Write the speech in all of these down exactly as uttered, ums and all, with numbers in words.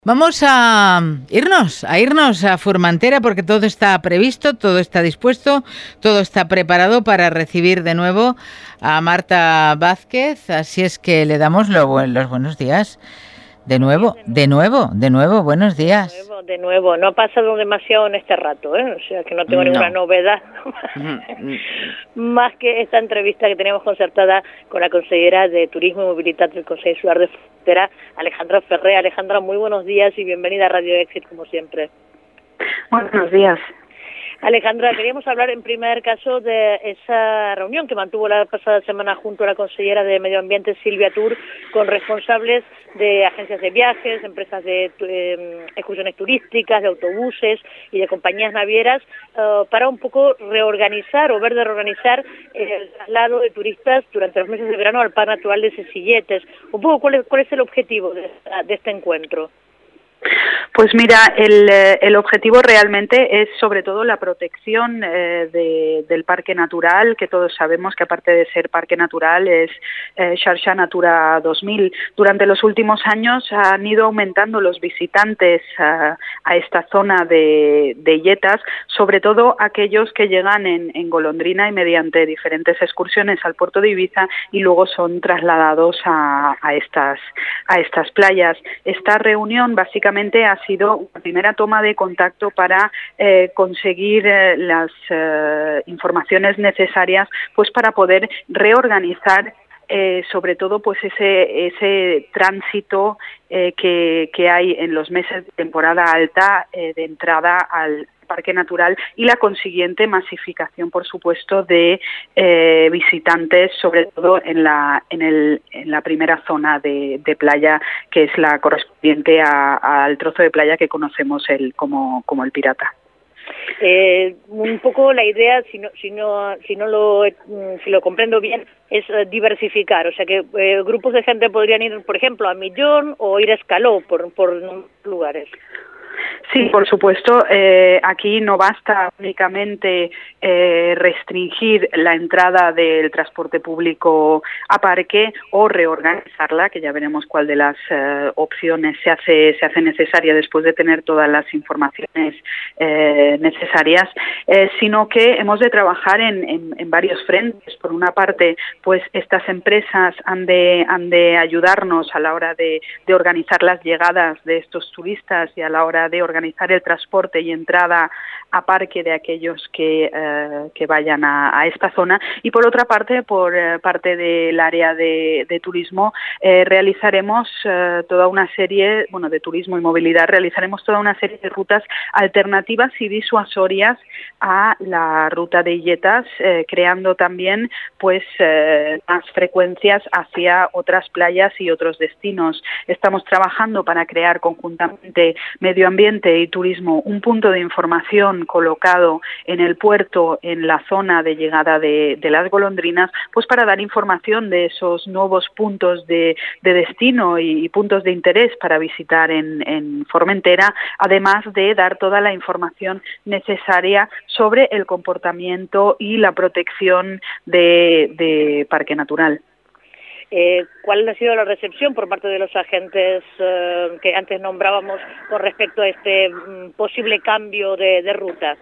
Vamos a irnos, a irnos a Formentera porque todo está previsto, todo está dispuesto, todo está preparado para recibir de nuevo a Marta Vázquez, así es que le damos lo bu- los buenos días. De nuevo, de nuevo, de nuevo, buenos días. De nuevo, de nuevo. No ha pasado demasiado en este rato, ¿eh? O sea, que no tengo No. ninguna novedad. Más que esta entrevista que teníamos concertada con la consellera de Turismo y Movilidad del Consejo Insular de Formentera, Alejandra Ferrer. Alejandra, muy buenos días y bienvenida a Radio Exit, como siempre. Buenos días. Alejandra, queríamos hablar en primer caso de esa reunión que mantuvo la pasada semana junto a la consellera de Medio Ambiente, Silvia Tur, con responsables de agencias de viajes, empresas de eh, excursiones turísticas, de autobuses y de compañías navieras, uh, para un poco reorganizar o ver de reorganizar el traslado de turistas durante los meses de verano al Parque Natural de Silletes. Un poco, ¿cuál es, cuál es el objetivo de, de este encuentro? Pues mira, el, el objetivo realmente es sobre todo la protección eh, de, del parque natural, que todos sabemos que aparte de ser parque natural es eh, Xarxa Natura dos mil. Durante los últimos años han ido aumentando los visitantes a, a esta zona de, de Illetas, sobre todo aquellos que llegan en, en golondrina y mediante diferentes excursiones al puerto de Ibiza y luego son trasladados a, a, estas, a estas playas. Esta reunión básicamente ha sido la primera toma de contacto para eh, conseguir eh, las eh, informaciones necesarias pues para poder reorganizar eh, sobre todo pues ese ese tránsito eh, que, que hay en los meses de temporada alta eh, de entrada al parque natural y la consiguiente masificación, por supuesto, de eh, visitantes, sobre todo en la en el en la primera zona de, de playa, que es la correspondiente a, al trozo de playa que conocemos el como como el Pirata. Eh, un poco la idea, si no si no si no lo si lo comprendo bien, es uh, diversificar, o sea que eh, grupos de gente podrían ir, por ejemplo, a Millón o ir a Escaló por por lugares. Sí, por supuesto. Eh, aquí no basta únicamente eh, restringir la entrada del transporte público a parque o reorganizarla, que ya veremos cuál de las eh, opciones se hace se hace necesaria después de tener todas las informaciones eh, necesarias, eh, sino que hemos de trabajar en, en, en varios frentes. Por una parte, pues estas empresas han de han de ayudarnos a la hora de, de organizar las llegadas de estos turistas y a la hora de organizar el transporte y entrada a parque de aquellos que, eh, que vayan a, a esta zona. Y por otra parte, por eh, parte del área de, de turismo, eh, realizaremos eh, toda una serie, bueno, de turismo y movilidad, realizaremos toda una serie de rutas alternativas y disuasorias a la ruta de Illetas, eh, creando también pues eh, más frecuencias hacia otras playas y otros destinos. Estamos trabajando para crear conjuntamente medio ambiente y turismo un punto de información colocado en el puerto, en la zona de llegada de, de las golondrinas, pues para dar información de esos nuevos puntos de, de destino y, y puntos de interés para visitar en, en Formentera, además de dar toda la información necesaria sobre el comportamiento y la protección de, de Parque Natural. Eh, ¿Cuál ha sido la recepción por parte de los agentes eh, que antes nombrábamos con respecto a este mm, posible cambio de, de ruta?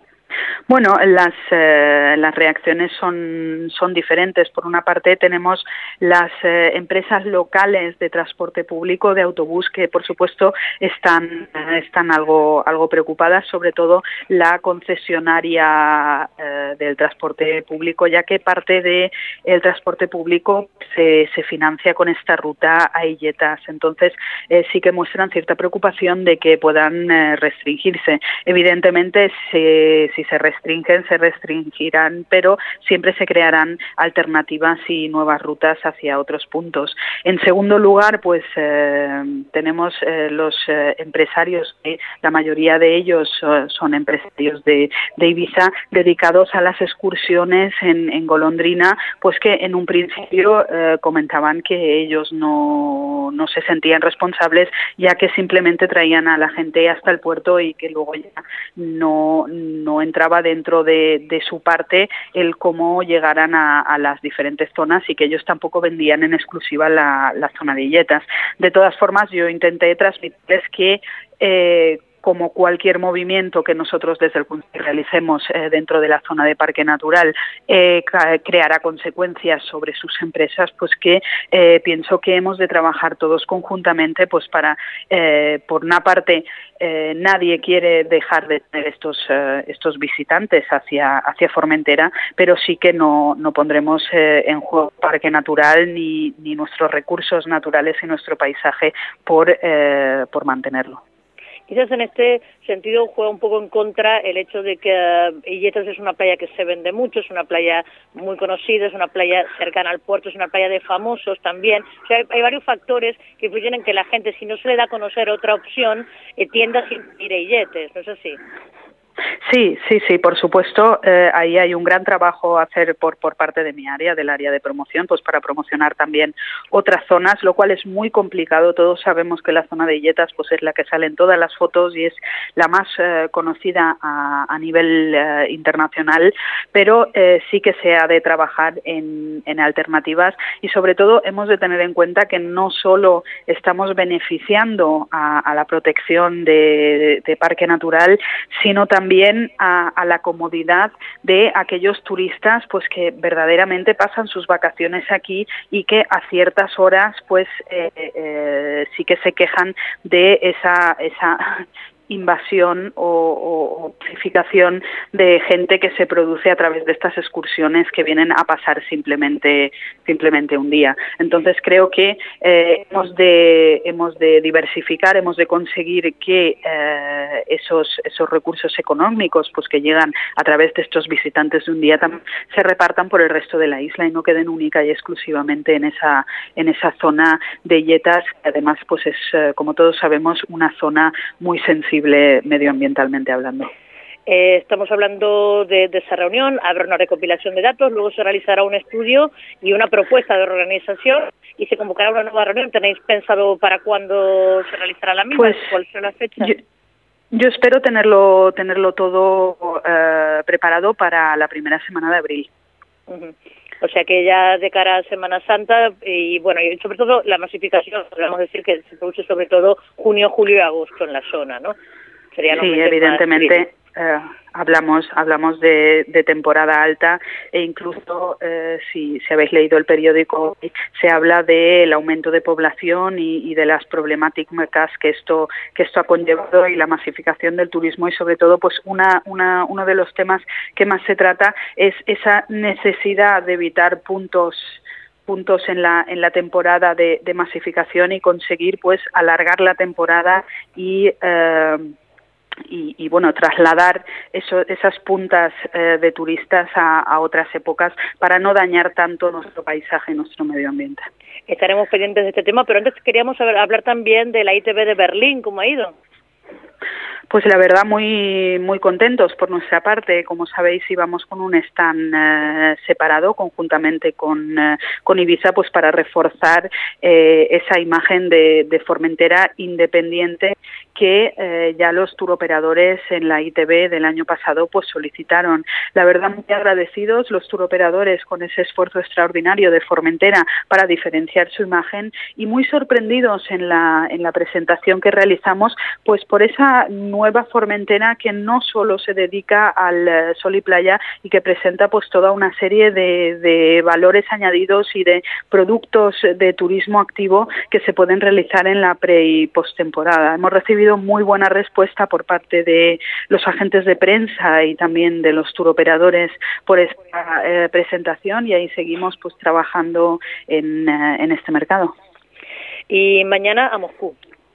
Bueno, las eh, las reacciones son son diferentes. Por una parte tenemos las eh, empresas locales de transporte público de autobús que por supuesto están eh, están algo algo preocupadas, sobre todo la concesionaria eh, del transporte público, ya que parte de el transporte público se se financia con esta ruta a Illetas. Entonces eh, sí que muestran cierta preocupación de que puedan eh, restringirse. Evidentemente si, si se restringen, se restringirán, pero siempre se crearán alternativas y nuevas rutas hacia otros puntos. En segundo lugar, pues eh, tenemos eh, los eh, empresarios, que la mayoría de ellos eh, son empresarios de, de Ibiza, dedicados a las excursiones en, en golondrina, pues que en un principio eh, comentaban que ellos no, no se sentían responsables, ya que simplemente traían a la gente hasta el puerto y que luego ya no, no entraba dentro de, de su parte el cómo llegaran a, a las diferentes zonas y que ellos tampoco vendían en exclusiva la, la zona de Illetas. De todas formas, yo intenté transmitirles que eh, como cualquier movimiento que nosotros desde el Consejo realicemos eh, dentro de la zona de parque natural eh, creará consecuencias sobre sus empresas, pues que eh, pienso que hemos de trabajar todos conjuntamente pues para, eh, por una parte, eh, nadie quiere dejar de tener estos eh, estos visitantes hacia hacia Formentera, pero sí que no, no pondremos eh, en juego el parque natural ni, ni nuestros recursos naturales y nuestro paisaje por, eh, por mantenerlo. Quizás en este sentido juega un poco en contra el hecho de que uh, Illetas es una playa que se vende mucho, es una playa muy conocida, es una playa cercana al puerto, es una playa de famosos también. O sea, hay, hay varios factores que influyen en que la gente, si no se le da a conocer otra opción, eh, tienda a ir a Illetes, ¿no es así? Sí, sí, sí, por supuesto. Eh, ahí hay un gran trabajo a hacer por, por parte de mi área, del área de promoción, pues para promocionar también otras zonas, lo cual es muy complicado. Todos sabemos que la zona de Illetas pues es la que sale en todas las fotos y es la más eh, conocida a, a nivel eh, internacional, pero eh, sí que se ha de trabajar en, en alternativas y sobre todo hemos de tener en cuenta que no solo estamos beneficiando a, a la protección de, de, de parque natural, sino también también a, a la comodidad de aquellos turistas pues que verdaderamente pasan sus vacaciones aquí y que a ciertas horas pues eh, eh, sí que se quejan de esa esa invasión o, o, o purificación de gente que se produce a través de estas excursiones que vienen a pasar simplemente simplemente un día. Entonces creo que eh, hemos de hemos de diversificar, hemos de conseguir que eh, esos esos recursos económicos pues que llegan a través de estos visitantes de un día también se repartan por el resto de la isla y no queden única y exclusivamente en esa en esa zona de Illetas, que además pues es eh, como todos sabemos una zona muy sensible medioambientalmente hablando. Eh, estamos hablando de, de esa reunión, habrá una recopilación de datos, luego se realizará un estudio y una propuesta de organización y se convocará una nueva reunión. ¿Tenéis pensado para cuándo se realizará la misma? Pues, ¿cuál será la fecha? Yo... Yo espero tenerlo tenerlo todo uh, preparado para la primera semana de abril. Uh-huh. O sea que ya de cara a Semana Santa y bueno, y sobre todo la masificación, podemos decir que se produce sobre todo junio, julio y agosto en la zona, ¿no? Serían sí, evidentemente eh, hablamos hablamos de, de temporada alta e incluso eh, si, si habéis leído el periódico se habla del aumento de población y, y de las problemáticas que esto que esto ha conllevado y la masificación del turismo y sobre todo pues una una uno de los temas que más se trata es esa necesidad de evitar puntos puntos en la en la temporada de, de masificación y conseguir pues alargar la temporada y eh, Y, y bueno, trasladar eso, esas puntas eh, de turistas a, a otras épocas para no dañar tanto nuestro paisaje y nuestro medio ambiente. Estaremos pendientes de este tema, pero antes queríamos hablar también de la I T B de Berlín, ¿cómo ha ido? Pues la verdad muy muy contentos por nuestra parte. Como sabéis íbamos con un stand eh, separado conjuntamente con, eh, con Ibiza pues para reforzar eh, esa imagen de, de Formentera independiente que eh, ya los turoperadores en la I T B del año pasado pues solicitaron. La verdad muy agradecidos los turoperadores con ese esfuerzo extraordinario de Formentera para diferenciar su imagen y muy sorprendidos en la en la presentación que realizamos pues por esa nueva Formentera que no solo se dedica al sol y playa y que presenta pues toda una serie de, de valores añadidos y de productos de turismo activo que se pueden realizar en la pre y postemporada. Hemos recibido muy buena respuesta por parte de los agentes de prensa y también de los turoperadores por esta eh, presentación y ahí seguimos pues trabajando en, eh, en este mercado. Y mañana a Moscú.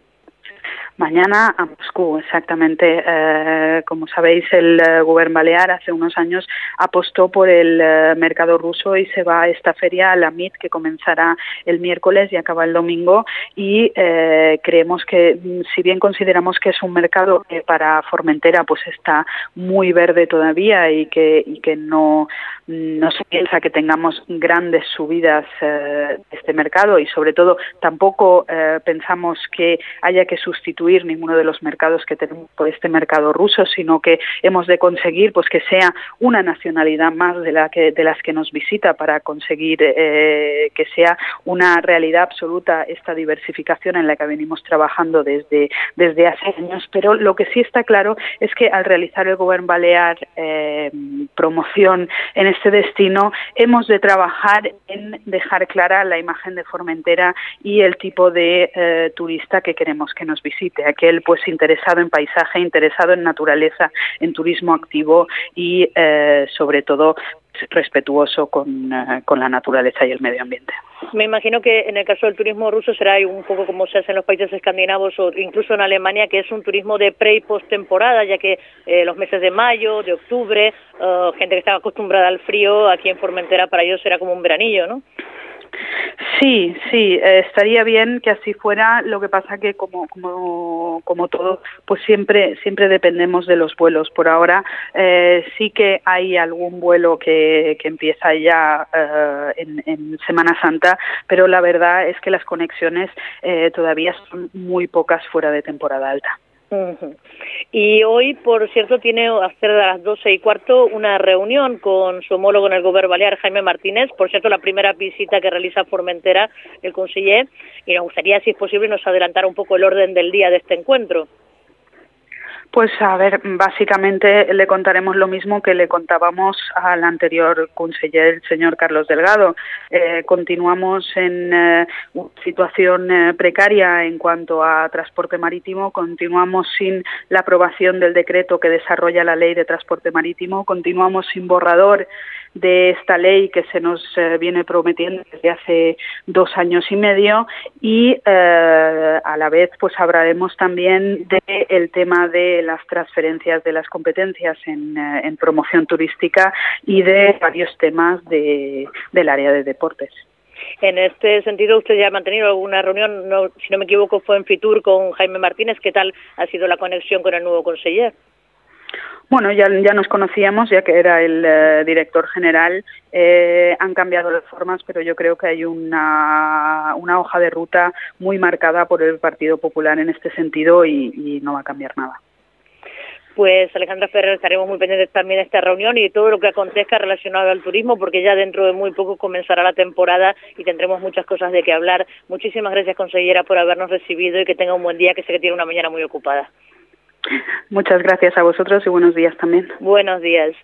Mañana a Moscú, exactamente. Eh, como sabéis, el eh, Gobierno Balear hace unos años apostó por el eh, mercado ruso y se va a esta feria, la M I T, que comenzará el miércoles y acaba el domingo. Y eh, creemos que, si bien consideramos que es un mercado que para Formentera pues está muy verde todavía y que, y que no, no se piensa que tengamos grandes subidas eh, de este mercado y sobre todo tampoco eh, pensamos que haya que sustituir sustituir ninguno de los mercados que tenemos por este mercado ruso, sino que hemos de conseguir pues que sea una nacionalidad más de la que de las que nos visita para conseguir eh, que sea una realidad absoluta esta diversificación en la que venimos trabajando desde desde hace años. Pero lo que sí está claro es que al realizar el Govern Balear eh, promoción en este destino, hemos de trabajar en dejar clara la imagen de Formentera y el tipo de eh, turista que queremos que nos visite, aquel pues interesado en paisaje, interesado en naturaleza, en turismo activo y eh, sobre todo respetuoso con, uh, con la naturaleza y el medio ambiente. Me imagino que en el caso del turismo ruso será un poco como se hace en los países escandinavos o incluso en Alemania, que es un turismo de pre y post temporada, ya que eh, los meses de mayo, de octubre, uh, gente que está acostumbrada al frío, aquí en Formentera para ellos será como un veranillo, ¿no? Sí, sí, eh, estaría bien que así fuera. Lo que pasa que como como como todo, pues siempre siempre dependemos de los vuelos. Por ahora eh, sí que hay algún vuelo que, que empieza ya eh, en, en Semana Santa, pero la verdad es que las conexiones eh, todavía son muy pocas fuera de temporada alta. Uh-huh. Y hoy, por cierto, tiene a hacer a las doce y cuarto una reunión con su homólogo en el Govern Balear, Jaime Martínez. Por cierto, la primera visita que realiza a Formentera el conseller, y nos gustaría, si es posible, nos adelantar un poco el orden del día de este encuentro. Pues a ver, básicamente le contaremos lo mismo que le contábamos al anterior conseller, el señor Carlos Delgado. Eh, continuamos en eh, una situación eh, precaria en cuanto a transporte marítimo, continuamos sin la aprobación del decreto que desarrolla la ley de transporte marítimo, continuamos sin borrador de esta ley que se nos eh, viene prometiendo desde hace dos años y medio y eh, a la vez pues hablaremos también del tema de las transferencias de las competencias en, eh, en promoción turística y de varios temas de, del área de deportes. En este sentido, usted ya ha mantenido alguna reunión, no, si no me equivoco, fue en Fitur con Jaime Martínez. ¿Qué tal ha sido la conexión con el nuevo conseller? Bueno, ya, ya nos conocíamos, ya que era el eh, director general. Eh, han cambiado las formas, pero yo creo que hay una, una hoja de ruta muy marcada por el Partido Popular en este sentido y, y no va a cambiar nada. Pues Alejandra Ferrer, estaremos muy pendientes también de esta reunión y de todo lo que acontezca relacionado al turismo, porque ya dentro de muy poco comenzará la temporada y tendremos muchas cosas de qué hablar. Muchísimas gracias, consellera, por habernos recibido y que tenga un buen día, que sé que tiene una mañana muy ocupada. Muchas gracias a vosotros y buenos días también. Buenos días.